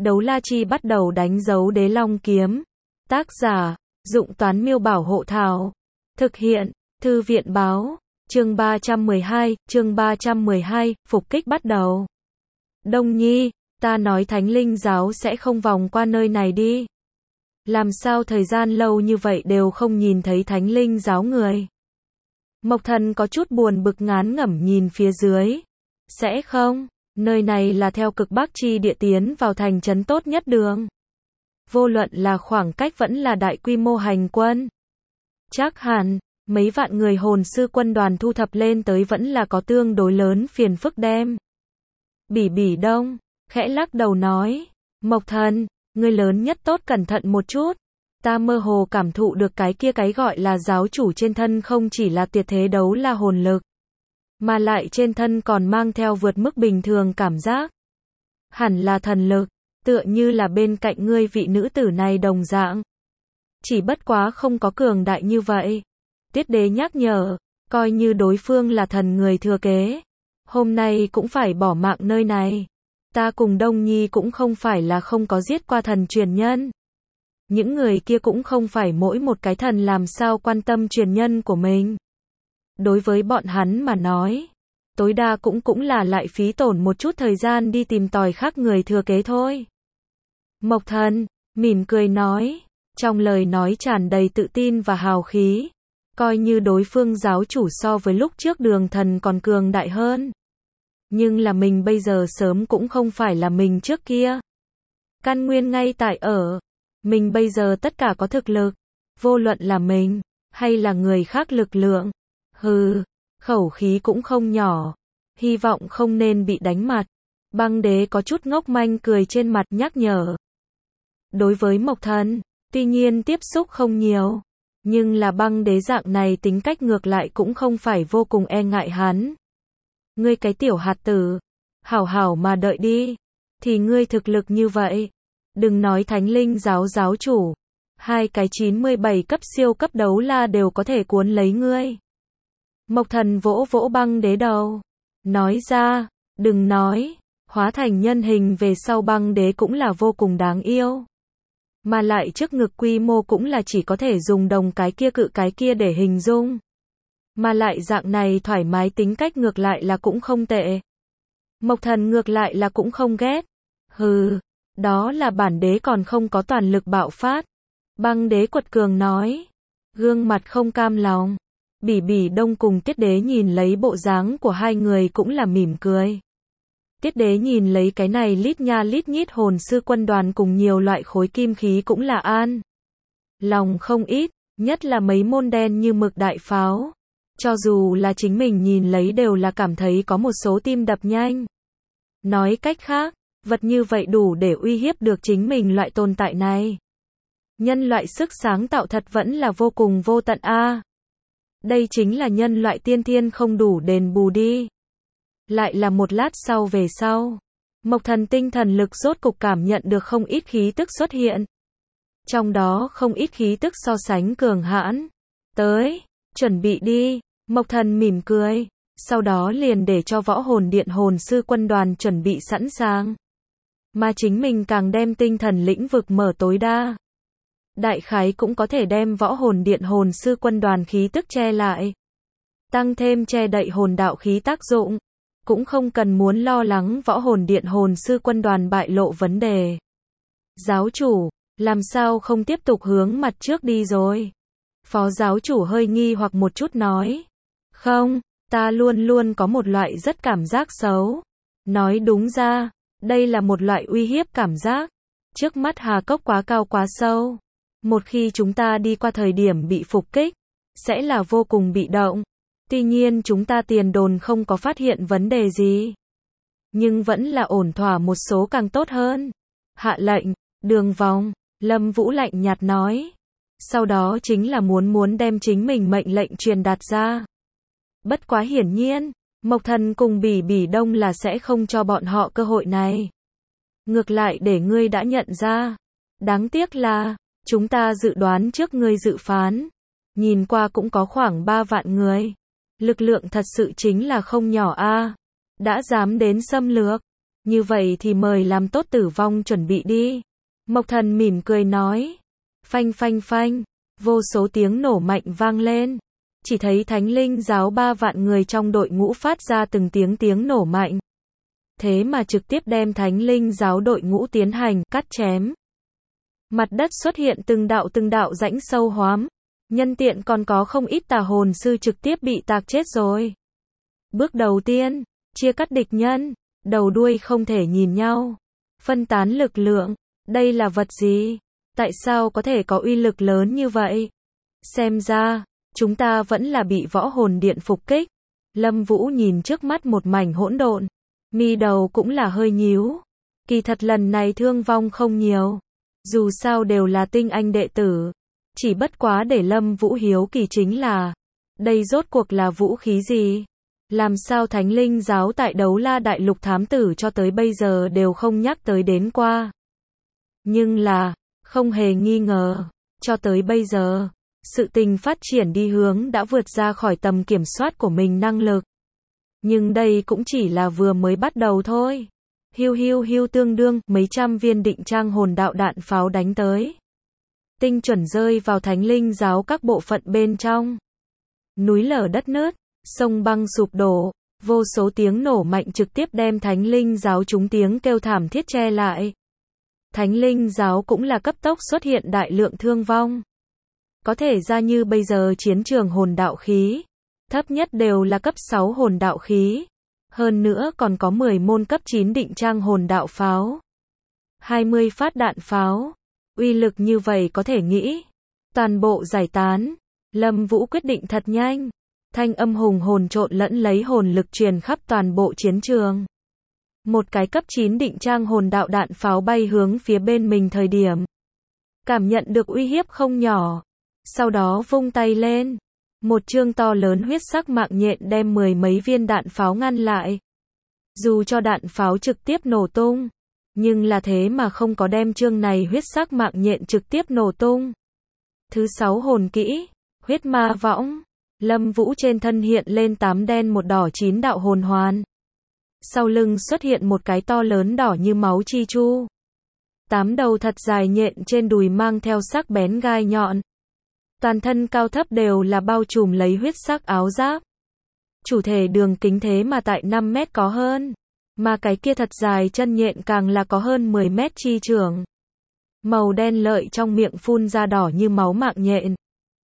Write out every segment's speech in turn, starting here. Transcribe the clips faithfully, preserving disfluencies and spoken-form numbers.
Đấu la chi bắt đầu đánh dấu đế long kiếm. Tác giả, Dụng Toán Miêu Bảo Hộ Thảo. Thực hiện, Thư viện Báo. Chương ba trăm mười hai, chương ba trăm mười hai, phục kích bắt đầu. Đông Nhi, ta nói Thánh Linh giáo sẽ không vòng qua nơi này đi. Làm sao thời gian lâu như vậy đều không nhìn thấy Thánh Linh giáo người? Mộc Thần có chút buồn bực ngán ngẩm nhìn phía dưới. Sẽ không, nơi này là theo cực Bắc chi địa tiến vào thành trấn tốt nhất đường. Vô luận là khoảng cách vẫn là đại quy mô hành quân. Chắc hẳn, mấy vạn người hồn sư quân đoàn thu thập lên tới vẫn là có tương đối lớn phiền phức đem. Bỉ Bỉ Đông, khẽ lắc đầu nói, Mộc Thần, ngươi lớn nhất tốt cẩn thận một chút. Ta mơ hồ cảm thụ được cái kia cái gọi là giáo chủ trên thân không chỉ là tuyệt thế đấu la hồn lực, mà lại trên thân còn mang theo vượt mức bình thường cảm giác. Hẳn là thần lực, tựa như là bên cạnh ngươi vị nữ tử này đồng dạng. Chỉ bất quá không có cường đại như vậy. Tiết Đế nhắc nhở, coi như đối phương là thần người thừa kế, hôm nay cũng phải bỏ mạng nơi này. Ta cùng Đông Nhi cũng không phải là không có giết qua thần truyền nhân. Những người kia cũng không phải mỗi một cái thần làm sao quan tâm truyền nhân của mình. Đối với bọn hắn mà nói, tối đa cũng cũng là lại phí tổn một chút thời gian đi tìm tòi khác người thừa kế thôi. Mộc Thần, mỉm cười nói, trong lời nói tràn đầy tự tin và hào khí. Coi như đối phương giáo chủ so với lúc trước Đường Thần còn cường đại hơn. Nhưng là mình bây giờ sớm cũng không phải là mình trước kia. Căn nguyên ngay tại ở. Mình bây giờ tất cả có thực lực. Vô luận là mình, hay là người khác lực lượng. Hừ, khẩu khí cũng không nhỏ. Hy vọng không nên bị đánh mặt. Băng Đế có chút ngốc manh cười trên mặt nhắc nhở. Đối với Mộc Thần, tuy nhiên tiếp xúc không nhiều. Nhưng là Băng Đế dạng này tính cách ngược lại cũng không phải vô cùng e ngại hắn. Ngươi cái tiểu hạt tử, hảo hảo mà đợi đi. Thì ngươi thực lực như vậy, đừng nói Thánh Linh giáo giáo chủ, hai cái chín mươi bảy cấp siêu cấp đấu la đều có thể cuốn lấy ngươi. Mộc Thần vỗ vỗ Băng Đế đầu, nói ra, đừng nói, hóa thành nhân hình về sau Băng Đế cũng là vô cùng đáng yêu. Mà lại trước ngực quy mô cũng là chỉ có thể dùng đồng cái kia cự cái kia để hình dung. Mà lại dạng này thoải mái tính cách ngược lại là cũng không tệ. Mộc Thần ngược lại là cũng không ghét. Hừ, đó là bản đế còn không có toàn lực bạo phát. Băng Đế quật cường nói. Gương mặt không cam lòng. Bỉ Bỉ Đông cùng Tiết Đế nhìn lấy bộ dáng của hai người cũng là mỉm cười. Tiết Đế nhìn lấy cái này lít nha lít nhít hồn sư quân đoàn cùng nhiều loại khối kim khí cũng là an lòng không ít, nhất là mấy môn đen như mực đại pháo. Cho dù là chính mình nhìn lấy đều là cảm thấy có một số tim đập nhanh. Nói cách khác, vật như vậy đủ để uy hiếp được chính mình loại tồn tại này. Nhân loại sức sáng tạo thật vẫn là vô cùng vô tận a. À. Đây chính là nhân loại tiên thiên không đủ đền bù đi. Lại là một lát sau về sau, Mộc Thần tinh thần lực rốt cục cảm nhận được không ít khí tức xuất hiện. Trong đó không ít khí tức so sánh cường hãn. Tới, chuẩn bị đi, Mộc Thần mỉm cười, sau đó liền để cho võ hồn điện hồn sư quân đoàn chuẩn bị sẵn sàng. Mà chính mình càng đem tinh thần lĩnh vực mở tối đa. Đại khái cũng có thể đem võ hồn điện hồn sư quân đoàn khí tức che lại. Tăng thêm che đậy hồn đạo khí tác dụng. Cũng không cần muốn lo lắng võ hồn điện hồn sư quân đoàn bại lộ vấn đề. Giáo chủ, làm sao không tiếp tục hướng mặt trước đi rồi? Phó giáo chủ hơi nghi hoặc một chút nói. Không, ta luôn luôn có một loại rất cảm giác xấu. Nói đúng ra, đây là một loại uy hiếp cảm giác. Trước mắt Hà Cốc quá cao quá sâu. Một khi chúng ta đi qua thời điểm bị phục kích, sẽ là vô cùng bị động. Tuy nhiên chúng ta tiền đồn không có phát hiện vấn đề gì. Nhưng vẫn là ổn thỏa một số càng tốt hơn. Hạ lệnh, Đường Vòng, Lâm Vũ lạnh nhạt nói. Sau đó chính là muốn muốn đem chính mình mệnh lệnh truyền đạt ra. Bất quá hiển nhiên, Mộc Thần cùng Bỉ Bỉ Đông là sẽ không cho bọn họ cơ hội này. Ngược lại để ngươi đã nhận ra. Đáng tiếc là, chúng ta dự đoán trước ngươi dự phán. Nhìn qua cũng có khoảng ba vạn người. Lực lượng thật sự chính là không nhỏ a. Đã dám đến xâm lược. Như vậy thì mời làm tốt tử vong chuẩn bị đi. Mộc Thần mỉm cười nói. Phanh phanh phanh, vô số tiếng nổ mạnh vang lên. Chỉ thấy Thánh Linh giáo ba vạn người trong đội ngũ phát ra từng tiếng tiếng nổ mạnh. Thế mà trực tiếp đem Thánh Linh giáo đội ngũ tiến hành cắt chém. Mặt đất xuất hiện từng đạo từng đạo rãnh sâu hoắm. Nhân tiện còn có không ít tà hồn sư trực tiếp bị tạc chết rồi. Bước đầu tiên, chia cắt địch nhân, đầu đuôi không thể nhìn nhau. Phân tán lực lượng, đây là vật gì? Tại sao có thể có uy lực lớn như vậy? Xem ra, chúng ta vẫn là bị võ hồn điện phục kích. Lâm Vũ nhìn trước mắt một mảnh hỗn độn, mi đầu cũng là hơi nhíu. Kỳ thật lần này thương vong không nhiều, dù sao đều là tinh anh đệ tử. Chỉ bất quá để Lâm Vũ hiếu kỳ chính là, đây rốt cuộc là vũ khí gì? Làm sao Thánh Linh giáo tại Đấu La Đại Lục thám tử cho tới bây giờ đều không nhắc tới đến qua. Nhưng là, không hề nghi ngờ, cho tới bây giờ, sự tình phát triển đi hướng đã vượt ra khỏi tầm kiểm soát của mình năng lực. Nhưng đây cũng chỉ là vừa mới bắt đầu thôi. Hiu hiu hiu, tương đương, mấy trăm viên định trang hồn đạo đạn pháo đánh tới. Tinh chuẩn rơi vào Thánh Linh giáo các bộ phận bên trong. Núi lở đất nứt, sông băng sụp đổ, vô số tiếng nổ mạnh trực tiếp đem Thánh Linh giáo chúng tiếng kêu thảm thiết che lại. Thánh Linh giáo cũng là cấp tốc xuất hiện đại lượng thương vong. Có thể ra như bây giờ chiến trường hồn đạo khí, thấp nhất đều là cấp sáu hồn đạo khí. Hơn nữa còn có mười môn cấp chín định trang hồn đạo pháo. hai mươi phát đạn pháo. Uy lực như vậy có thể nghĩ. Toàn bộ giải tán. Lâm Vũ quyết định thật nhanh. Thanh âm hùng hồn trộn lẫn lấy hồn lực truyền khắp toàn bộ chiến trường. Một cái cấp chín định trang hồn đạo đạn pháo bay hướng phía bên mình thời điểm. Cảm nhận được uy hiếp không nhỏ. Sau đó vung tay lên. Một chương to lớn huyết sắc mạng nhện đem mười mấy viên đạn pháo ngăn lại. Dù cho đạn pháo trực tiếp nổ tung, nhưng là thế mà không có đem chương này huyết sắc mạng nhện trực tiếp nổ tung. Thứ sáu hồn kỹ, huyết ma võng. Lâm Vũ trên thân hiện lên tám đen một đỏ chín đạo hồn hoàn. Sau lưng xuất hiện một cái to lớn đỏ như máu chi chu. Tám đầu thật dài nhện trên đùi mang theo sắc bén gai nhọn. Toàn thân cao thấp đều là bao trùm lấy huyết sắc áo giáp. Chủ thể đường kính thế mà tại năm mét có hơn. Mà cái kia thật dài chân nhện càng là có hơn mười mét chi trường. Màu đen lợi trong miệng phun ra đỏ như máu mạng nhện.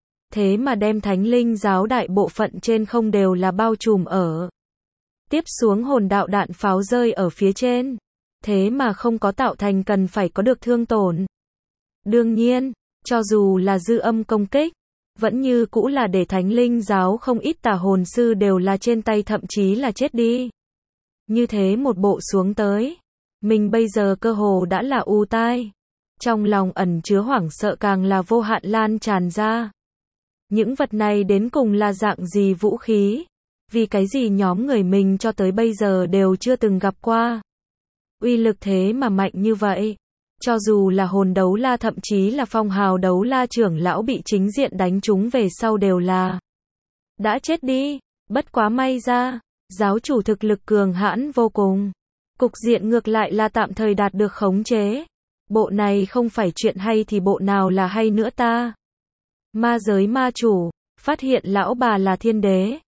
Thế mà đem Thánh Linh giáo đại bộ phận trên không đều là bao trùm ở. Tiếp xuống hồn đạo đạn pháo rơi ở phía trên. Thế mà không có tạo thành cần phải có được thương tổn. Đương nhiên, cho dù là dư âm công kích, vẫn như cũ là để Thánh Linh giáo không ít tà hồn sư đều là trên tay thậm chí là chết đi. Như thế một bộ xuống tới, mình bây giờ cơ hồ đã là u tai. Trong lòng ẩn chứa hoảng sợ càng là vô hạn lan tràn ra. Những vật này đến cùng là dạng gì vũ khí? Vì cái gì nhóm người mình cho tới bây giờ đều chưa từng gặp qua? Uy lực thế mà mạnh như vậy. Cho dù là hồn đấu la thậm chí là phong hào đấu la trưởng lão bị chính diện đánh trúng về sau đều là đã chết đi. Bất quá may ra, giáo chủ thực lực cường hãn vô cùng. Cục diện ngược lại là tạm thời đạt được khống chế. Bộ này không phải chuyện hay thì bộ nào là hay nữa ta? Ma giới ma chủ, phát hiện lão bà là thiên đế.